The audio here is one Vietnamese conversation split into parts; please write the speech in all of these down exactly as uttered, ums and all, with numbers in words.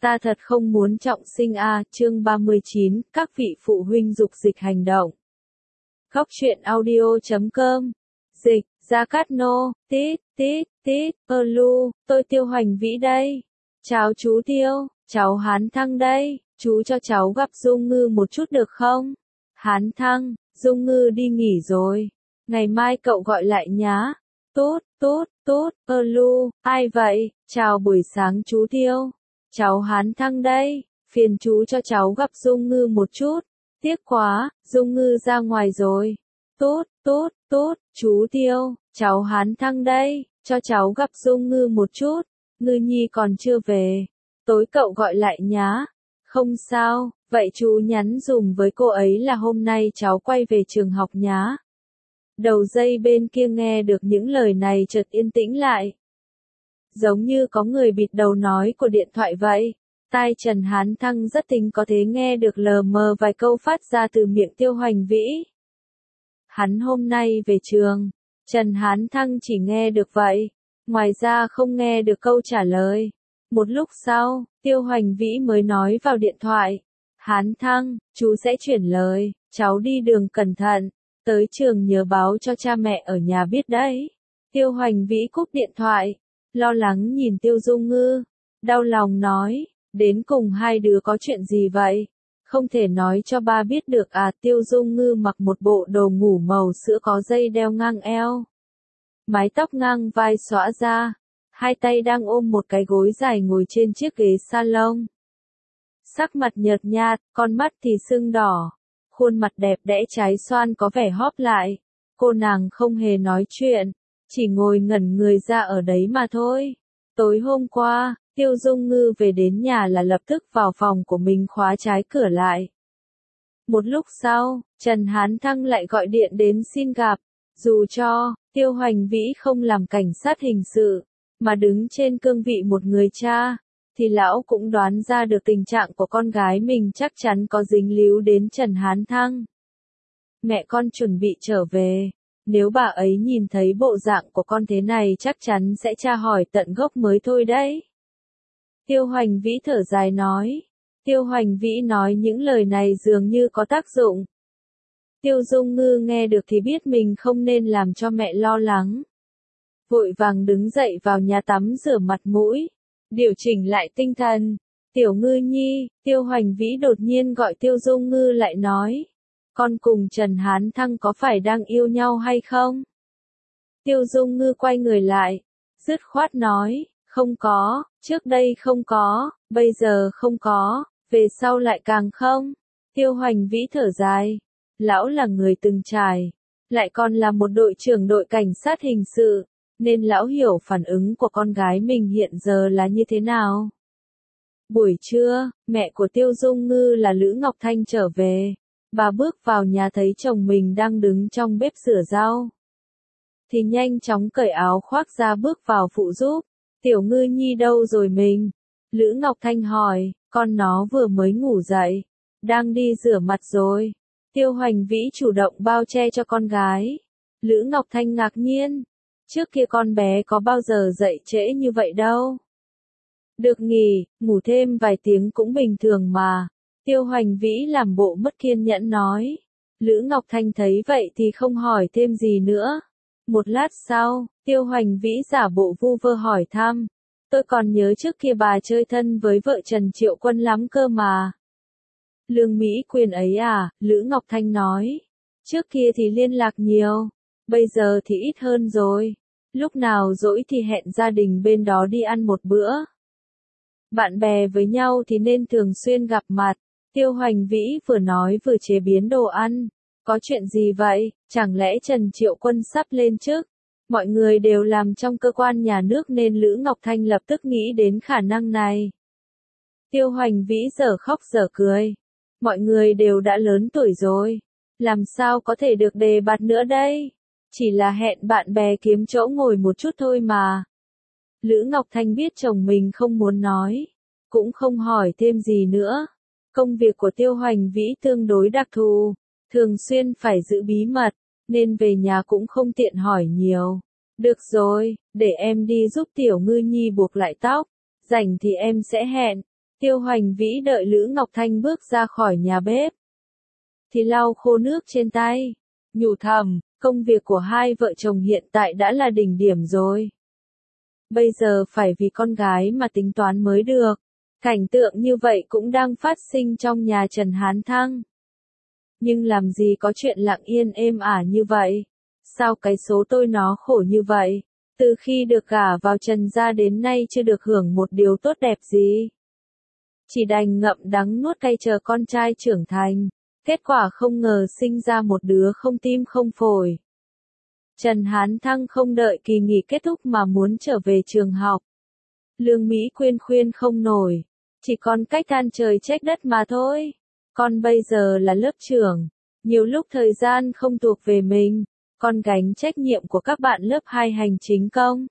Ta thật không muốn trọng sinh a, chương ba mươi chín, các vị phụ huynh dục dịch hành động. Góc truyện audio chấm com. Dịch, Gia Cát Nô, tít, tít, tít, ơ lu, tôi Tiêu Hoành Vĩ đây. Chào chú Tiêu, cháu Hán Thăng đây, chú cho cháu gặp Dung Ngư một chút được không? Hán Thăng, Dung Ngư đi nghỉ rồi. Ngày mai cậu gọi lại nhá. Tốt, tốt, tốt, ơ lu, ai vậy? Chào buổi sáng chú Tiêu. Cháu Hán Thăng đây, phiền chú cho cháu gặp Dung Ngư một chút. Tiếc quá, Dung Ngư ra ngoài rồi. Tốt, tốt, tốt, chú Tiêu, cháu Hán Thăng đây, cho cháu gặp Dung Ngư một chút. Ngư Nhi còn chưa về. Tối cậu gọi lại nhá. Không sao, vậy chú nhắn dùm với cô ấy là hôm nay cháu quay về trường học nhá. Đầu dây bên kia nghe được những lời này chợt yên tĩnh lại. Giống như có người bịt đầu nói của điện thoại vậy. Tai Trần Hán Thăng rất tình có thể nghe được lờ mờ vài câu phát ra từ miệng Tiêu Hoành Vĩ. Hắn hôm nay về trường. Trần Hán Thăng chỉ nghe được vậy. Ngoài ra không nghe được câu trả lời. Một lúc sau, Tiêu Hoành Vĩ mới nói vào điện thoại. Hán Thăng, chú sẽ chuyển lời, cháu đi đường cẩn thận. Tới trường nhớ báo cho cha mẹ ở nhà biết đấy. Tiêu Hoành Vĩ cúp điện thoại. Lo lắng nhìn Tiêu Dung Ngư. Đau lòng nói, đến cùng hai đứa có chuyện gì vậy? Không thể nói cho ba biết được à? Tiêu Dung Ngư mặc một bộ đồ ngủ màu sữa có dây đeo ngang eo. Mái tóc ngang vai xõa ra. Hai tay đang ôm một cái gối dài ngồi trên chiếc ghế salon. Sắc mặt nhợt nhạt, con mắt thì sưng đỏ. Khuôn mặt đẹp đẽ trái xoan có vẻ hóp lại. Cô nàng không hề nói chuyện. Chỉ ngồi ngẩn người ra ở đấy mà thôi. Tối hôm qua, Tiêu Dung Ngư về đến nhà là lập tức vào phòng của mình khóa trái cửa lại. Một lúc sau, Trần Hán Thăng lại gọi điện đến xin gặp. Dù cho, Tiêu Hoành Vĩ không làm cảnh sát hình sự, mà đứng trên cương vị một người cha, thì lão cũng đoán ra được tình trạng của con gái mình chắc chắn có dính líu đến Trần Hán Thăng. Mẹ con chuẩn bị trở về. Nếu bà ấy nhìn thấy bộ dạng của con thế này chắc chắn sẽ tra hỏi tận gốc mới thôi đấy. Tiêu Hoành Vĩ thở dài nói. Tiêu Hoành Vĩ nói những lời này dường như có tác dụng. Tiêu Dung Ngư nghe được thì biết mình không nên làm cho mẹ lo lắng. Vội vàng đứng dậy vào nhà tắm rửa mặt mũi. Điều chỉnh lại tinh thần. Tiểu Ngư Nhi, Tiêu Hoành Vĩ đột nhiên gọi Tiêu Dung Ngư lại nói. Con cùng Trần Hán Thăng có phải đang yêu nhau hay không? Tiêu Dung Ngư quay người lại. Dứt khoát nói, không có, trước đây không có, bây giờ không có, về sau lại càng không. Tiêu Hoành Vĩ thở dài. Lão là người từng trải. Lại còn là một đội trưởng đội cảnh sát hình sự. Nên lão hiểu phản ứng của con gái mình hiện giờ là như thế nào. Buổi trưa, mẹ của Tiêu Dung Ngư là Lữ Ngọc Thanh trở về. Bà bước vào nhà thấy chồng mình đang đứng trong bếp rửa rau. Thì nhanh chóng cởi áo khoác ra bước vào phụ giúp. Tiểu Ngư Nhi đâu rồi mình? Lữ Ngọc Thanh hỏi, con nó vừa mới ngủ dậy. Đang đi rửa mặt rồi. Tiêu Hoành Vĩ chủ động bao che cho con gái. Lữ Ngọc Thanh ngạc nhiên. Trước kia con bé có bao giờ dậy trễ như vậy đâu. Được nghỉ, ngủ thêm vài tiếng cũng bình thường mà. Tiêu Hoành Vĩ làm bộ mất kiên nhẫn nói. Lữ Ngọc Thanh thấy vậy thì không hỏi thêm gì nữa. Một lát sau, Tiêu Hoành Vĩ giả bộ vu vơ hỏi thăm. Tôi còn nhớ trước kia bà chơi thân với vợ Trần Triệu Quân lắm cơ mà. Lương Mỹ Quyền ấy à, Lữ Ngọc Thanh nói. Trước kia thì liên lạc nhiều. Bây giờ thì ít hơn rồi. Lúc nào rỗi thì hẹn gia đình bên đó đi ăn một bữa. Bạn bè với nhau thì nên thường xuyên gặp mặt. Tiêu Hoành Vĩ vừa nói vừa chế biến đồ ăn. Có chuyện gì vậy? Chẳng lẽ Trần Triệu Quân sắp lên chức? Mọi người đều làm trong cơ quan nhà nước nên Lữ Ngọc Thanh lập tức nghĩ đến khả năng này. Tiêu Hoành Vĩ giờ khóc giờ cười. Mọi người đều đã lớn tuổi rồi. Làm sao có thể được đề bạt nữa đây? Chỉ là hẹn bạn bè kiếm chỗ ngồi một chút thôi mà. Lữ Ngọc Thanh biết chồng mình không muốn nói. Cũng không hỏi thêm gì nữa. Công việc của Tiêu Hoành Vĩ tương đối đặc thù. Thường xuyên phải giữ bí mật. Nên về nhà cũng không tiện hỏi nhiều. Được rồi, để em đi giúp Tiểu Ngư Nhi buộc lại tóc. Rảnh thì em sẽ hẹn. Tiêu Hoành Vĩ đợi Lữ Ngọc Thanh bước ra khỏi nhà bếp, thì lau khô nước trên tay, nhủ thầm, công việc của hai vợ chồng hiện tại đã là đỉnh điểm rồi. Bây giờ phải vì con gái mà tính toán mới được. Cảnh tượng như vậy cũng đang phát sinh trong nhà Trần Hán Thăng. Nhưng làm gì có chuyện lặng yên êm ả như vậy? Sao cái số tôi nó khổ như vậy? Từ khi được gả vào Trần gia đến nay chưa được hưởng một điều tốt đẹp gì. Chỉ đành ngậm đắng nuốt cay chờ con trai trưởng thành. Kết quả không ngờ sinh ra một đứa không tim không phổi. Trần Hán Thăng không đợi kỳ nghỉ kết thúc mà muốn trở về trường học. Lương Mỹ Quyên khuyên không nổi. Chỉ còn cách than trời trách đất mà thôi. Con bây giờ là lớp trưởng. Nhiều lúc thời gian không thuộc về mình. Con gánh trách nhiệm của các bạn lớp hai hành chính công.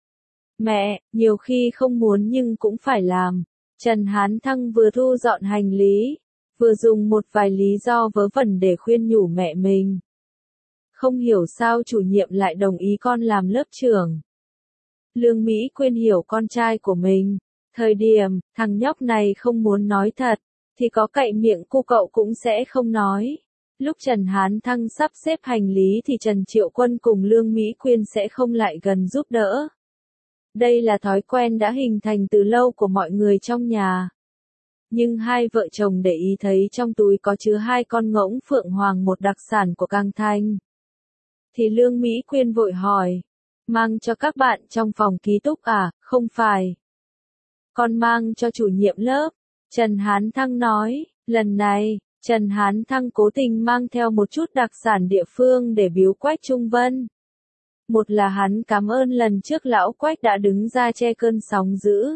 Mẹ, nhiều khi không muốn nhưng cũng phải làm. Trần Hán Thăng vừa thu dọn hành lý, vừa dùng một vài lý do vớ vẩn để khuyên nhủ mẹ mình. Không hiểu sao chủ nhiệm lại đồng ý con làm lớp trưởng. Lương Mỹ Quyên hiểu con trai của mình. Thời điểm, thằng nhóc này không muốn nói thật, thì có cậy miệng cu cậu cũng sẽ không nói. Lúc Trần Hán Thăng sắp xếp hành lý thì Trần Triệu Quân cùng Lương Mỹ Quyên sẽ không lại gần giúp đỡ. Đây là thói quen đã hình thành từ lâu của mọi người trong nhà. Nhưng hai vợ chồng để ý thấy trong túi có chứa hai con ngỗng phượng hoàng, một đặc sản của Cang Thanh. Thì Lương Mỹ Quyên vội hỏi, mang cho các bạn trong phòng ký túc à? Không phải. Con mang cho chủ nhiệm lớp. Trần Hán Thăng nói, lần này, Trần Hán Thăng cố tình mang theo một chút đặc sản địa phương để biếu Quách Trung Vân. Một là hắn cảm ơn lần trước lão Quách đã đứng ra che cơn sóng dữ.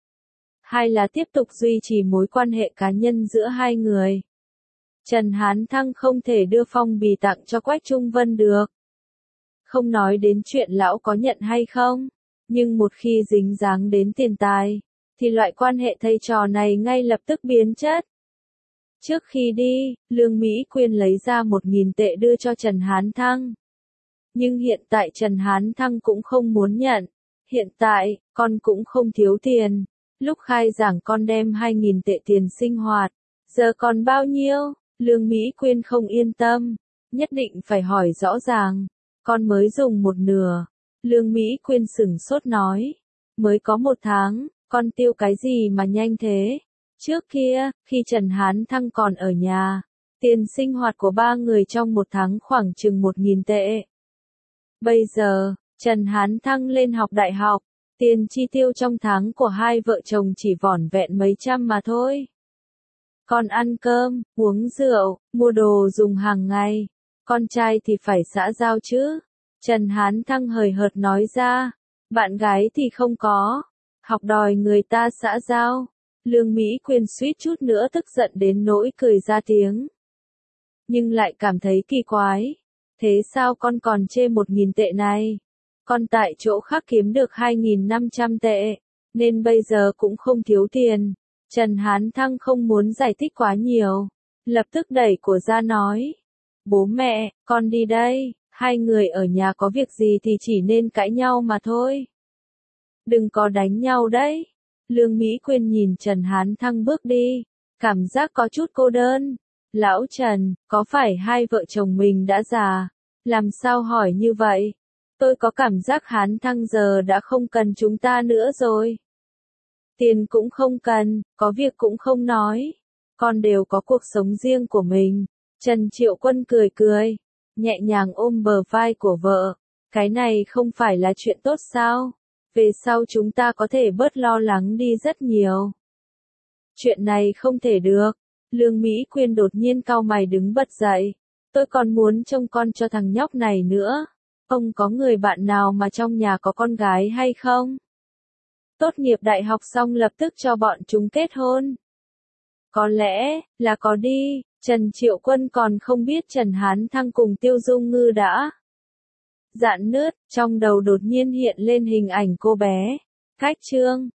Hai là tiếp tục duy trì mối quan hệ cá nhân giữa hai người. Trần Hán Thăng không thể đưa phong bì tặng cho Quách Trung Vân được. Không nói đến chuyện lão có nhận hay không, nhưng một khi dính dáng đến tiền tài, thì loại quan hệ thầy trò này ngay lập tức biến chất. Trước khi đi, Lương Mỹ Quyên lấy ra một nghìn tệ đưa cho Trần Hán Thăng. Nhưng hiện tại Trần Hán Thăng cũng không muốn nhận. Hiện tại, con cũng không thiếu tiền. Lúc khai giảng con đem hai nghìn tệ tiền sinh hoạt. Giờ còn bao nhiêu? Lương Mỹ Quyên không yên tâm. Nhất định phải hỏi rõ ràng. Con mới dùng một nửa. Lương Mỹ Quyên sửng sốt nói. Mới có một tháng, con tiêu cái gì mà nhanh thế? Trước kia, khi Trần Hán Thăng còn ở nhà, tiền sinh hoạt của ba người trong một tháng khoảng chừng một nghìn tệ. Bây giờ, Trần Hán Thăng lên học đại học, tiền chi tiêu trong tháng của hai vợ chồng chỉ vỏn vẹn mấy trăm mà thôi. Còn ăn cơm, uống rượu, mua đồ dùng hàng ngày, con trai thì phải xã giao chứ. Trần Hán Thăng hời hợt nói ra, bạn gái thì không có, học đòi người ta xã giao. Lương Mỹ Quyên suýt chút nữa tức giận đến nỗi cười ra tiếng. Nhưng lại cảm thấy kỳ quái. Thế sao con còn chê một nghìn tệ này? Con tại chỗ khác kiếm được hai nghìn năm trăm tệ, nên bây giờ cũng không thiếu tiền. Trần Hán Thăng không muốn giải thích quá nhiều, lập tức đẩy của ra nói. Bố mẹ, con đi đây, hai người ở nhà có việc gì thì chỉ nên cãi nhau mà thôi. Đừng có đánh nhau đấy. Lương Mỹ Quyên nhìn Trần Hán Thăng bước đi, cảm giác có chút cô đơn. Lão Trần, có phải hai vợ chồng mình đã già? Làm sao hỏi như vậy? Tôi có cảm giác Hán Thăng giờ đã không cần chúng ta nữa rồi. Tiền cũng không cần, có việc cũng không nói. Con đều có cuộc sống riêng của mình. Trần Triệu Quân cười cười, nhẹ nhàng ôm bờ vai của vợ. Cái này không phải là chuyện tốt sao? Về sau chúng ta có thể bớt lo lắng đi rất nhiều. Chuyện này không thể được. Lương Mỹ Quyên đột nhiên cau mày đứng bật dậy. Tôi còn muốn trông con cho thằng nhóc này nữa. Ông có người bạn nào mà trong nhà có con gái hay không? Tốt nghiệp đại học xong lập tức cho bọn chúng kết hôn. Có lẽ, là có đi. Trần Triệu Quân còn không biết Trần Hán Thăng cùng Tiêu Dung Ngư đã dạn nứt, trong đầu đột nhiên hiện lên hình ảnh cô bé. Cách Trương.